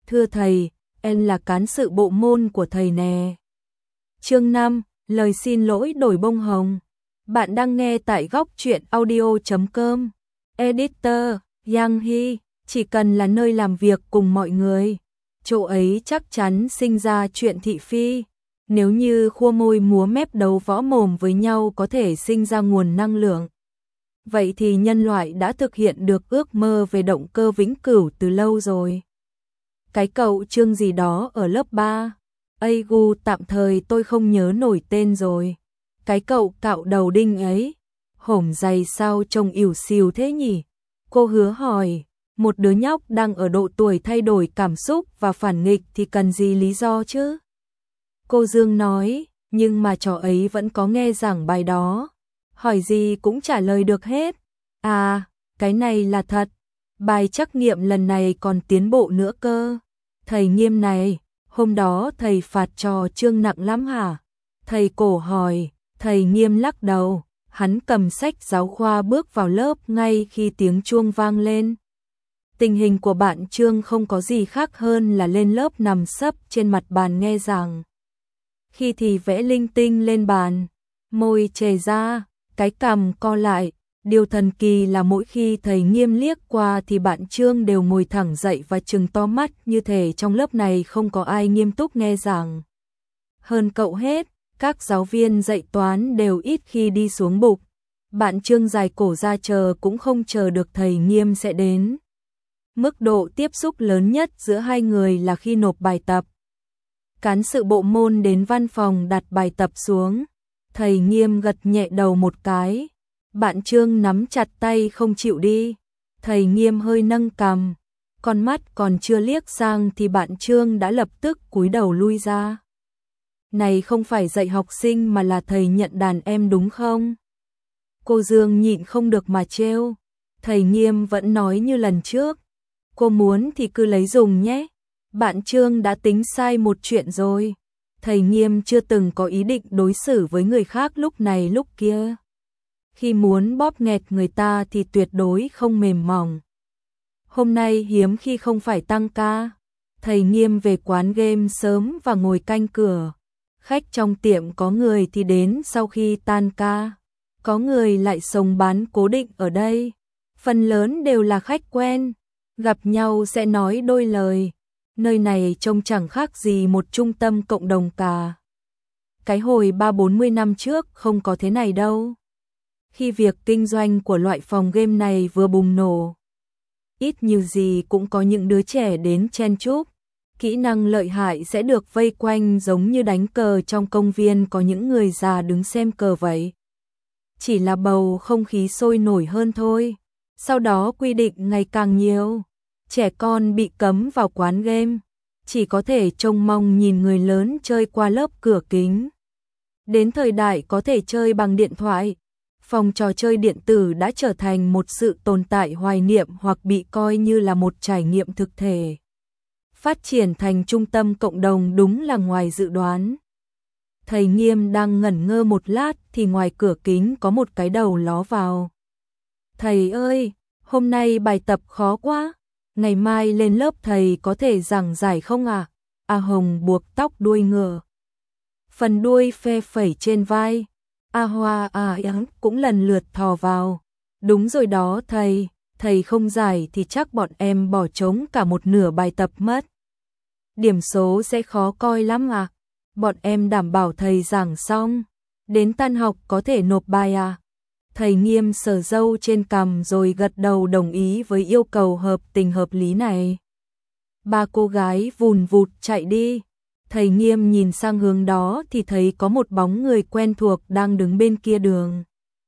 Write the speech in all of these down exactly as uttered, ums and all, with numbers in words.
Thưa thầy, em là cán sự bộ môn của thầy nè. Chương năm, lời xin lỗi đổi bông hồng. Bạn đang nghe tại góc truyện audio chấm com. Editor, Yang Hy, chỉ cần là nơi làm việc cùng mọi người, chỗ ấy chắc chắn sinh ra chuyện thị phi. Nếu như khua môi múa mép đấu võ mồm với nhau có thể sinh ra nguồn năng lượng, vậy thì nhân loại đã thực hiện được ước mơ về động cơ vĩnh cửu từ lâu rồi. Cái cậu Trương gì đó ở lớp ba, ây gu tạm thời tôi không nhớ nổi tên rồi. Cái cậu cạo đầu đinh ấy, hổm dày sao trông ỉu xìu thế nhỉ? Cô Hứa hỏi, một đứa nhóc đang ở độ tuổi thay đổi cảm xúc và phản nghịch thì cần gì lý do chứ? Cô Dương nói, nhưng mà trò ấy vẫn có nghe giảng bài đó. Hỏi gì cũng trả lời được hết. À, cái này là thật. Bài trắc nghiệm lần này còn tiến bộ nữa cơ. Thầy Nghiêm này, hôm đó thầy phạt trò Trương nặng lắm hả? Thầy Cổ hỏi, thầy Nghiêm lắc đầu. Hắn cầm sách giáo khoa bước vào lớp ngay khi tiếng chuông vang lên. Tình hình của bạn Trương không có gì khác hơn là lên lớp nằm sấp trên mặt bàn nghe giảng. Khi thì vẽ linh tinh lên bàn, môi chề ra, cái cằm co lại. Điều thần kỳ là mỗi khi thầy Nghiêm liếc qua thì bạn Trương đều ngồi thẳng dậy và trừng to mắt, như thể trong lớp này không có ai nghiêm túc nghe giảng. Hơn cậu hết, các giáo viên dạy toán đều ít khi đi xuống bục. Bạn Trương dài cổ ra chờ cũng không chờ được thầy Nghiêm sẽ đến. Mức độ tiếp xúc lớn nhất giữa hai người là khi nộp bài tập. Cán sự bộ môn đến văn phòng đặt bài tập xuống. Thầy Nghiêm gật nhẹ đầu một cái. Bạn Trương nắm chặt tay không chịu đi. Thầy Nghiêm hơi nâng cằm. Con mắt còn chưa liếc sang thì bạn Trương đã lập tức cúi đầu lui ra. Này không phải dạy học sinh mà là thầy nhận đàn em đúng không? Cô Dương nhịn không được mà trêu. Thầy Nghiêm vẫn nói như lần trước. Cô muốn thì cứ lấy dùng nhé. Bạn Trương đã tính sai một chuyện rồi. Thầy Nghiêm chưa từng có ý định đối xử với người khác lúc này lúc kia. Khi muốn bóp nghẹt người ta thì tuyệt đối không mềm mỏng. Hôm nay hiếm khi không phải tăng ca. Thầy Nghiêm về quán game sớm và ngồi canh cửa. Khách trong tiệm có người thì đến sau khi tan ca. Có người lại sống bán cố định ở đây. Phần lớn đều là khách quen. Gặp nhau sẽ nói đôi lời. Nơi này trông chẳng khác gì một trung tâm cộng đồng cả. Cái hồi ba bốn mươi năm trước không có thế này đâu. Khi việc kinh doanh của loại phòng game này vừa bùng nổ, ít nhiều gì cũng có những đứa trẻ đến chen chúc. Kỹ năng lợi hại sẽ được vây quanh giống như đánh cờ trong công viên có những người già đứng xem cờ vậy. Chỉ là bầu không khí sôi nổi hơn thôi. Sau đó quy định ngày càng nhiều. Trẻ con bị cấm vào quán game, chỉ có thể trông mong nhìn người lớn chơi qua lớp cửa kính. Đến thời đại có thể chơi bằng điện thoại, phòng trò chơi điện tử đã trở thành một sự tồn tại hoài niệm hoặc bị coi như là một trải nghiệm thực thể. Phát triển thành trung tâm cộng đồng đúng là ngoài dự đoán. Thầy Nghiêm đang ngẩn ngơ một lát thì ngoài cửa kính có một cái đầu ló vào. Thầy ơi, hôm nay bài tập khó quá. Ngày mai lên lớp thầy có thể giảng giải không ạ? À? A Hồng buộc tóc đuôi ngựa. Phần đuôi phe phẩy trên vai. A Hoa A Yắng cũng lần lượt thò vào. Đúng rồi đó thầy, thầy không giải thì chắc bọn em bỏ trống cả một nửa bài tập mất. Điểm số sẽ khó coi lắm à? Bọn em đảm bảo thầy giảng xong. Đến tan học có thể nộp bài à? Thầy Nghiêm sờ râu trên cằm rồi gật đầu đồng ý với yêu cầu hợp tình hợp lý này. Ba cô gái vùn vụt chạy đi. Thầy Nghiêm nhìn sang hướng đó thì thấy có một bóng người quen thuộc đang đứng bên kia đường.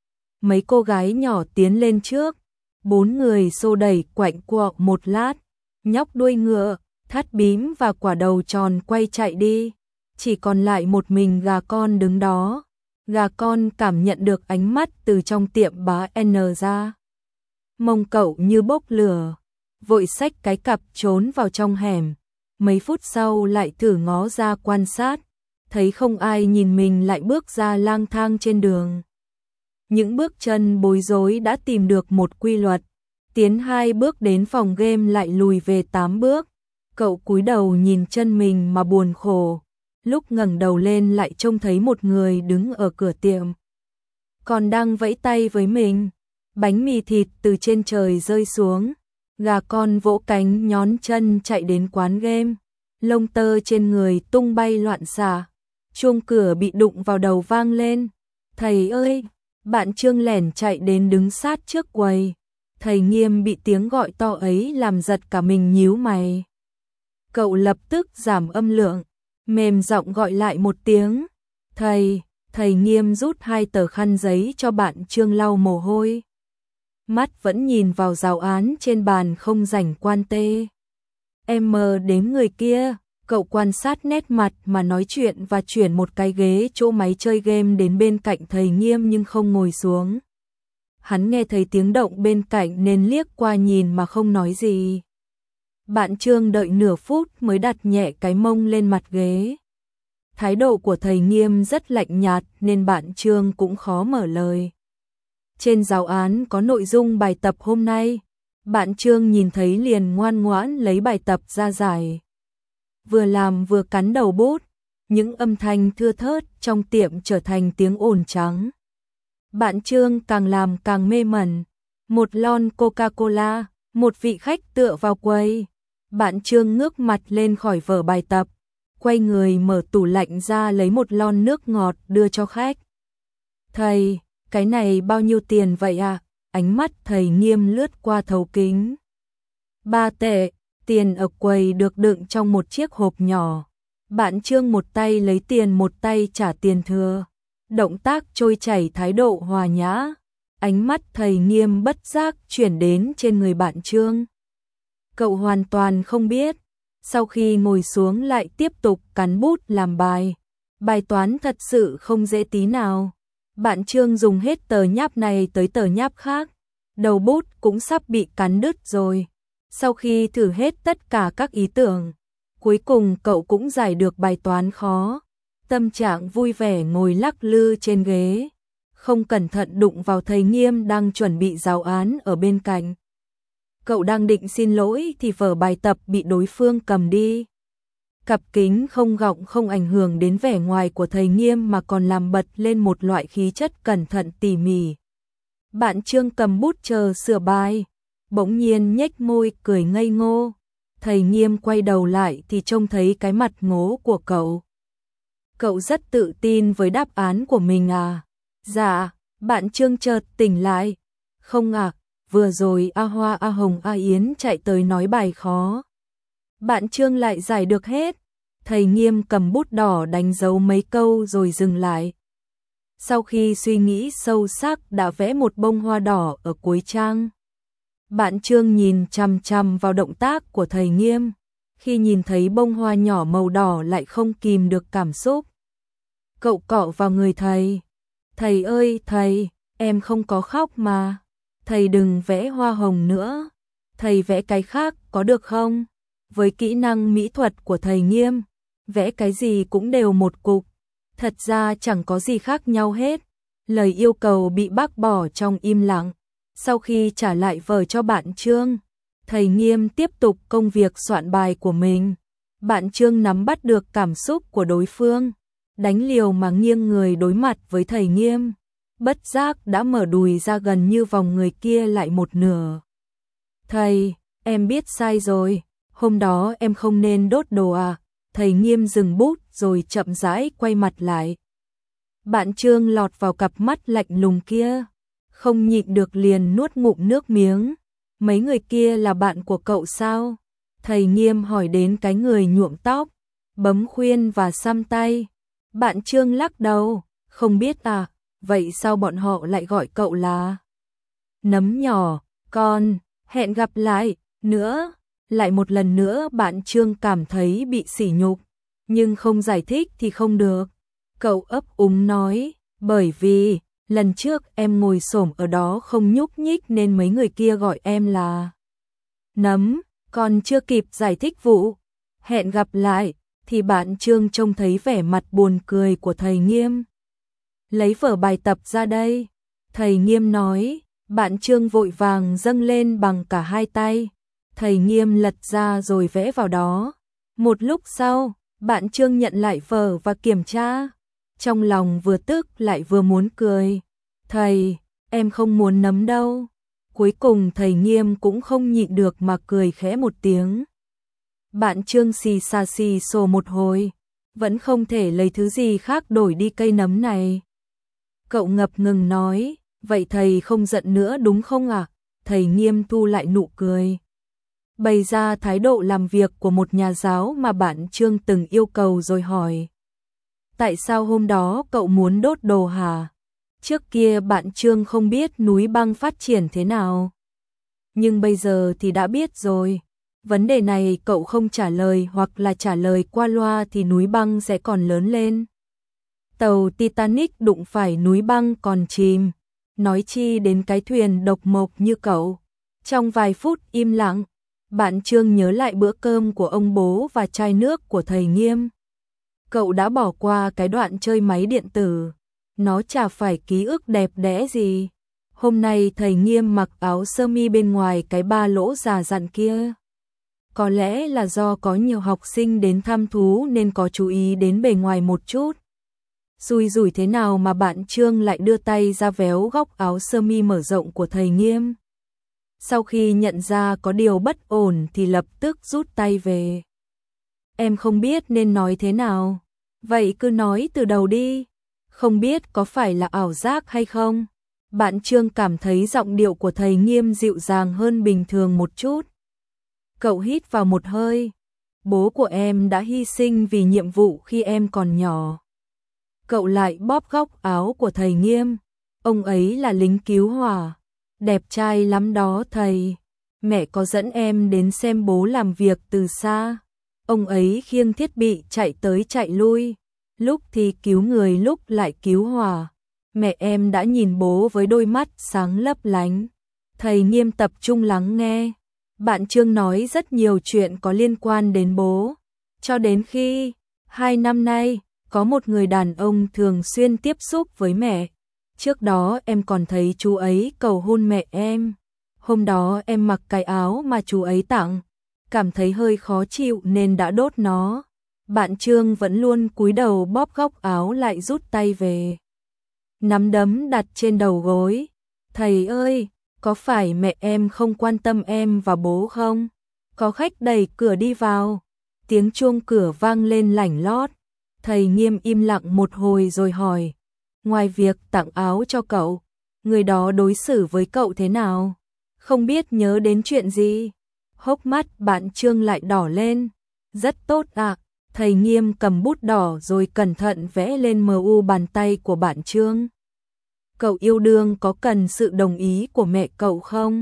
Mấy cô gái nhỏ tiến lên trước. Bốn người xô đẩy quạnh quọ một lát. Nhóc đuôi ngựa, thắt bím và quả đầu tròn quay chạy đi. Chỉ còn lại một mình gà con đứng đó. Gà con cảm nhận được ánh mắt từ trong tiệm bá N ra. Mông cậu như bốc lửa, vội xách cái cặp trốn vào trong hẻm. Mấy phút sau lại thử ngó ra quan sát, thấy không ai nhìn mình lại bước ra lang thang trên đường. Những bước chân bối rối đã tìm được một quy luật, tiến hai bước đến phòng game lại lùi về tám bước. Cậu cúi đầu nhìn chân mình mà buồn khổ, lúc ngẩng đầu lên lại trông thấy một người đứng ở cửa tiệm. Còn đang vẫy tay với mình, bánh mì thịt từ trên trời rơi xuống, gà con vỗ cánh nhón chân chạy đến quán game, lông tơ trên người tung bay loạn xạ, chuông cửa bị đụng vào đầu vang lên. Thầy ơi! Bạn Trương lẻn chạy đến đứng sát trước quầy. Thầy Nghiêm bị tiếng gọi to ấy làm giật cả mình nhíu mày. Cậu lập tức giảm âm lượng, mềm giọng gọi lại một tiếng. Thầy! Thầy Nghiêm rút hai tờ khăn giấy cho bạn Trương lau mồ hôi. Mắt vẫn nhìn vào giáo án trên bàn không rảnh quan tê. Em mờ đến người kia. Cậu quan sát nét mặt mà nói chuyện và chuyển một cái ghế chỗ máy chơi game đến bên cạnh thầy Nghiêm nhưng không ngồi xuống. Hắn nghe thấy tiếng động bên cạnh nên liếc qua nhìn mà không nói gì. Bạn Trương đợi nửa phút mới đặt nhẹ cái mông lên mặt ghế. Thái độ của thầy Nghiêm rất lạnh nhạt nên bạn Trương cũng khó mở lời. Trên giáo án có nội dung bài tập hôm nay. Bạn Trương nhìn thấy liền ngoan ngoãn lấy bài tập ra giải. Vừa làm vừa cắn đầu bút, những âm thanh thưa thớt trong tiệm trở thành tiếng ồn trắng. Bạn Trương càng làm càng mê mẩn, một lon Coca-Cola, một vị khách tựa vào quầy. Bạn Trương ngước mặt lên khỏi vở bài tập, quay người mở tủ lạnh ra lấy một lon nước ngọt đưa cho khách. Thầy, cái này bao nhiêu tiền vậy ạ? À? Ánh mắt thầy Nghiêm lướt qua thấu kính. Ba tệ. Tiền ở quầy được đựng trong một chiếc hộp nhỏ. Bạn Trương một tay lấy tiền một tay trả tiền thừa. Động tác trôi chảy thái độ hòa nhã. Ánh mắt thầy Nghiêm bất giác chuyển đến trên người bạn Trương. Cậu hoàn toàn không biết. Sau khi ngồi xuống lại tiếp tục cắn bút làm bài. Bài toán thật sự không dễ tí nào. Bạn Trương dùng hết tờ nháp này tới tờ nháp khác. Đầu bút cũng sắp bị cắn đứt rồi. Sau khi thử hết tất cả các ý tưởng, cuối cùng cậu cũng giải được bài toán khó. Tâm trạng vui vẻ ngồi lắc lư trên ghế, không cẩn thận đụng vào thầy Nghiêm đang chuẩn bị giáo án ở bên cạnh. Cậu đang định xin lỗi thì vở bài tập bị đối phương cầm đi. Cặp kính không gọng không ảnh hưởng đến vẻ ngoài của thầy Nghiêm mà còn làm bật lên một loại khí chất cẩn thận tỉ mỉ. Bạn Trương cầm bút chờ sửa bài. Bỗng nhiên nhếch môi cười ngây ngô. Thầy Nghiêm quay đầu lại thì trông thấy cái mặt ngố của cậu. Cậu rất tự tin với đáp án của mình à? Dạ, bạn Trương chợt tỉnh lại. Không à, vừa rồi A Hoa A Hồng A Yến chạy tới nói bài khó. Bạn Trương lại giải được hết. Thầy Nghiêm cầm bút đỏ đánh dấu mấy câu rồi dừng lại. Sau khi suy nghĩ sâu sắc đã vẽ một bông hoa đỏ ở cuối trang. Bạn Trương nhìn chằm chằm vào động tác của thầy Nghiêm, khi nhìn thấy bông hoa nhỏ màu đỏ lại không kìm được cảm xúc. Cậu cọ vào người thầy. Thầy ơi thầy, em không có khóc mà. Thầy đừng vẽ hoa hồng nữa. Thầy vẽ cái khác có được không? Với kỹ năng mỹ thuật của thầy Nghiêm, vẽ cái gì cũng đều một cục. Thật ra chẳng có gì khác nhau hết. Lời yêu cầu bị bác bỏ trong im lặng. Sau khi trả lại vở cho bạn Trương, thầy Nghiêm tiếp tục công việc soạn bài của mình. Bạn Trương nắm bắt được cảm xúc của đối phương, đánh liều mà nghiêng người đối mặt với thầy Nghiêm. Bất giác đã mở đùi ra gần như vòng người kia lại một nửa. Thầy, em biết sai rồi, hôm đó em không nên đốt đồ à? Thầy Nghiêm dừng bút rồi chậm rãi quay mặt lại. Bạn Trương lọt vào cặp mắt lạnh lùng kia. Không nhịn được liền nuốt ngụm nước miếng. Mấy người kia là bạn của cậu sao? Thầy Nghiêm hỏi đến cái người nhuộm tóc, bấm khuyên và xăm tay. Bạn Trương lắc đầu, không biết à, vậy sao bọn họ lại gọi cậu là Nấm nhỏ, con, hẹn gặp lại, nữa. Lại một lần nữa bạn Trương cảm thấy bị sỉ nhục, nhưng không giải thích thì không được. Cậu ấp úng nói, bởi vì lần trước em ngồi xổm ở đó không nhúc nhích nên mấy người kia gọi em là Nấm. Còn chưa kịp giải thích vụ hẹn gặp lại thì bạn Trương trông thấy vẻ mặt buồn cười của thầy Nghiêm. Lấy vở bài tập ra đây, thầy Nghiêm nói. Bạn Trương vội vàng dâng lên bằng cả hai tay. Thầy Nghiêm lật ra rồi vẽ vào đó. Một lúc sau, bạn Trương nhận lại vở và kiểm tra. Trong lòng vừa tức lại vừa muốn cười. Thầy, em không muốn nấm đâu. Cuối cùng thầy Nghiêm cũng không nhịn được mà cười khẽ một tiếng. Bạn Trương xì xà xì xồ một hồi, vẫn không thể lấy thứ gì khác đổi đi cây nấm này. Cậu ngập ngừng nói, vậy thầy không giận nữa đúng không ạ? À? Thầy Nghiêm thu lại nụ cười, bày ra thái độ làm việc của một nhà giáo mà bạn Trương từng yêu cầu rồi hỏi. Tại sao hôm đó cậu muốn đốt đồ hả? Trước kia bạn Trương không biết núi băng phát triển thế nào. Nhưng bây giờ thì đã biết rồi. Vấn đề này cậu không trả lời hoặc là trả lời qua loa thì núi băng sẽ còn lớn lên. Tàu Titanic đụng phải núi băng còn chìm. Nói chi đến cái thuyền độc mộc như cậu. Trong vài phút im lặng, bạn Trương nhớ lại bữa cơm của ông bố và chai nước của thầy Nghiêm. Cậu đã bỏ qua cái đoạn chơi máy điện tử. Nó chả phải ký ức đẹp đẽ gì. Hôm nay thầy Nghiêm mặc áo sơ mi bên ngoài cái ba lỗ già dặn kia. Có lẽ là do có nhiều học sinh đến thăm thú nên có chú ý đến bề ngoài một chút. Xui rủi thế nào mà bạn Trương lại đưa tay ra véo góc áo sơ mi mở rộng của thầy Nghiêm. Sau khi nhận ra có điều bất ổn thì lập tức rút tay về. Em không biết nên nói thế nào. Vậy cứ nói từ đầu đi. Không biết có phải là ảo giác hay không? Bạn Trương cảm thấy giọng điệu của thầy Nghiêm dịu dàng hơn bình thường một chút. Cậu hít vào một hơi. Bố của em đã hy sinh vì nhiệm vụ khi em còn nhỏ. Cậu lại bóp góc áo của thầy Nghiêm. Ông ấy là lính cứu hỏa. Đẹp trai lắm đó thầy. Mẹ có dẫn em đến xem bố làm việc từ xa. Ông ấy khiêng thiết bị chạy tới chạy lui. Lúc thì cứu người lúc lại cứu hỏa. Mẹ em đã nhìn bố với đôi mắt sáng lấp lánh. Thầy Nghiêm tập trung lắng nghe. Bạn Trương nói rất nhiều chuyện có liên quan đến bố. Cho đến khi, hai năm nay, có một người đàn ông thường xuyên tiếp xúc với mẹ. Trước đó em còn thấy chú ấy cầu hôn mẹ em. Hôm đó em mặc cái áo mà chú ấy tặng. Cảm thấy hơi khó chịu nên đã đốt nó. Bạn Trương vẫn luôn cúi đầu bóp góc áo lại rút tay về. Nắm đấm đặt trên đầu gối. Thầy ơi, có phải mẹ em không quan tâm em và bố không? Có khách đẩy cửa đi vào. Tiếng chuông cửa vang lên lảnh lót. Thầy Nghiêm im lặng một hồi rồi hỏi. Ngoài việc tặng áo cho cậu, người đó đối xử với cậu thế nào? Không biết nhớ đến chuyện gì? Hốc mắt bạn Trương lại đỏ lên. Rất tốt ạ. À. Thầy Nghiêm cầm bút đỏ rồi cẩn thận vẽ lên mờ u bàn tay của bạn Trương. Cậu yêu đương có cần sự đồng ý của mẹ cậu không?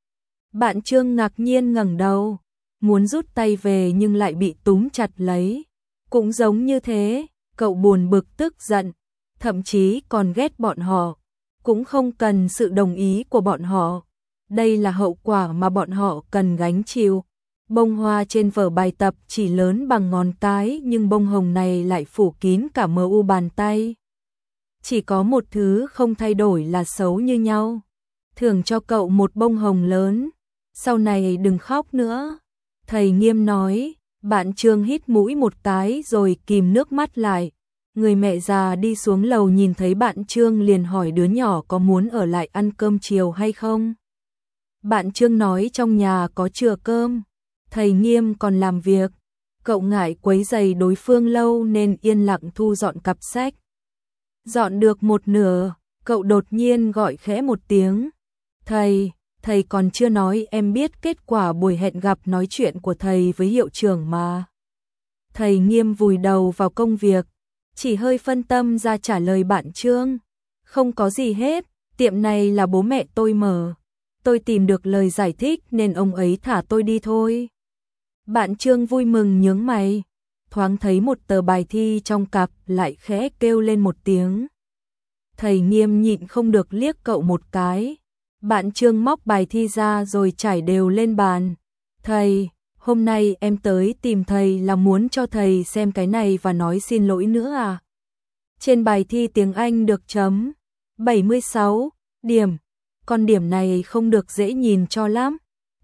Bạn Trương ngạc nhiên ngẩng đầu, muốn rút tay về nhưng lại bị túm chặt lấy. Cũng giống như thế, cậu buồn bực tức giận, thậm chí còn ghét bọn họ. Cũng không cần sự đồng ý của bọn họ. Đây là hậu quả mà bọn họ cần gánh chịu. Bông hoa trên vở bài tập chỉ lớn bằng ngón cái nhưng bông hồng này lại phủ kín cả mờ u bàn tay. Chỉ có một thứ không thay đổi là xấu như nhau. Thưởng cho cậu một bông hồng lớn. Sau này đừng khóc nữa. Thầy Nghiêm nói. Bạn Trương hít mũi một cái rồi kìm nước mắt lại. Người mẹ già đi xuống lầu nhìn thấy bạn Trương liền hỏi đứa nhỏ có muốn ở lại ăn cơm chiều hay không. Bạn Trương nói trong nhà có chừa cơm. Thầy Nghiêm còn làm việc. Cậu ngại quấy rầy đối phương lâu nên yên lặng thu dọn cặp sách. Dọn được một nửa, cậu đột nhiên gọi khẽ một tiếng. Thầy, thầy còn chưa nói em biết kết quả buổi hẹn gặp nói chuyện của thầy với hiệu trưởng mà. Thầy Nghiêm vùi đầu vào công việc, chỉ hơi phân tâm ra trả lời bạn Trương. Không có gì hết, tiệm này là bố mẹ tôi mở. Tôi tìm được lời giải thích nên ông ấy thả tôi đi thôi. Bạn Trương vui mừng nhướng mày. Thoáng thấy một tờ bài thi trong cặp lại khẽ kêu lên một tiếng. Thầy Nghiêm nhịn không được liếc cậu một cái. Bạn Trương móc bài thi ra rồi trải đều lên bàn. Thầy, hôm nay em tới tìm thầy là muốn cho thầy xem cái này và nói xin lỗi nữa à? Trên bài thi tiếng Anh được chấm bảy mươi sáu điểm. Con điểm này không được dễ nhìn cho lắm.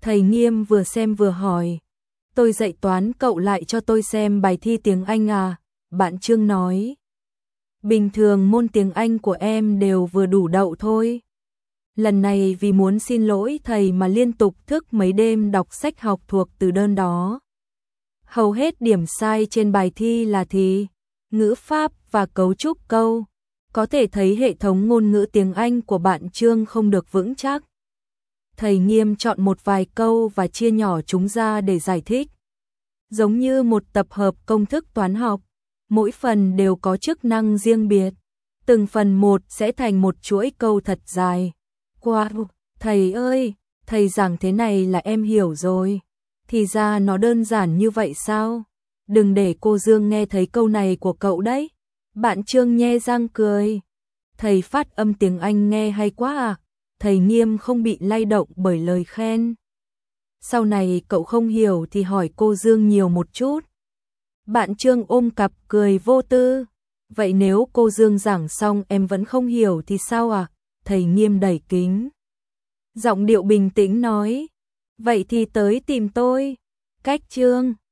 Thầy Nghiêm vừa xem vừa hỏi. Tôi dạy toán, cậu lại cho tôi xem bài thi tiếng Anh à? Bạn Trương nói. Bình thường môn tiếng Anh của em đều vừa đủ đậu thôi. Lần này vì muốn xin lỗi thầy mà liên tục thức mấy đêm đọc sách học thuộc từ đơn đó. Hầu hết điểm sai trên bài thi là thì, ngữ pháp và cấu trúc câu. Có thể thấy hệ thống ngôn ngữ tiếng Anh của bạn Trương không được vững chắc. Thầy Nghiêm chọn một vài câu và chia nhỏ chúng ra để giải thích. Giống như một tập hợp công thức toán học, mỗi phần đều có chức năng riêng biệt. Từng phần một sẽ thành một chuỗi câu thật dài. Wow, thầy ơi, thầy giảng thế này là em hiểu rồi. Thì ra nó đơn giản như vậy sao? Đừng để cô Dương nghe thấy câu này của cậu đấy. Bạn Trương nhe răng cười. Thầy phát âm tiếng Anh nghe hay quá à? Thầy Nghiêm không bị lay động bởi lời khen. Sau này cậu không hiểu thì hỏi cô Dương nhiều một chút. Bạn Trương ôm cặp cười vô tư. Vậy nếu cô Dương giảng xong em vẫn không hiểu thì sao à? Thầy Nghiêm đẩy kính. Giọng điệu bình tĩnh nói. Vậy thì tới tìm tôi. Cách Trương.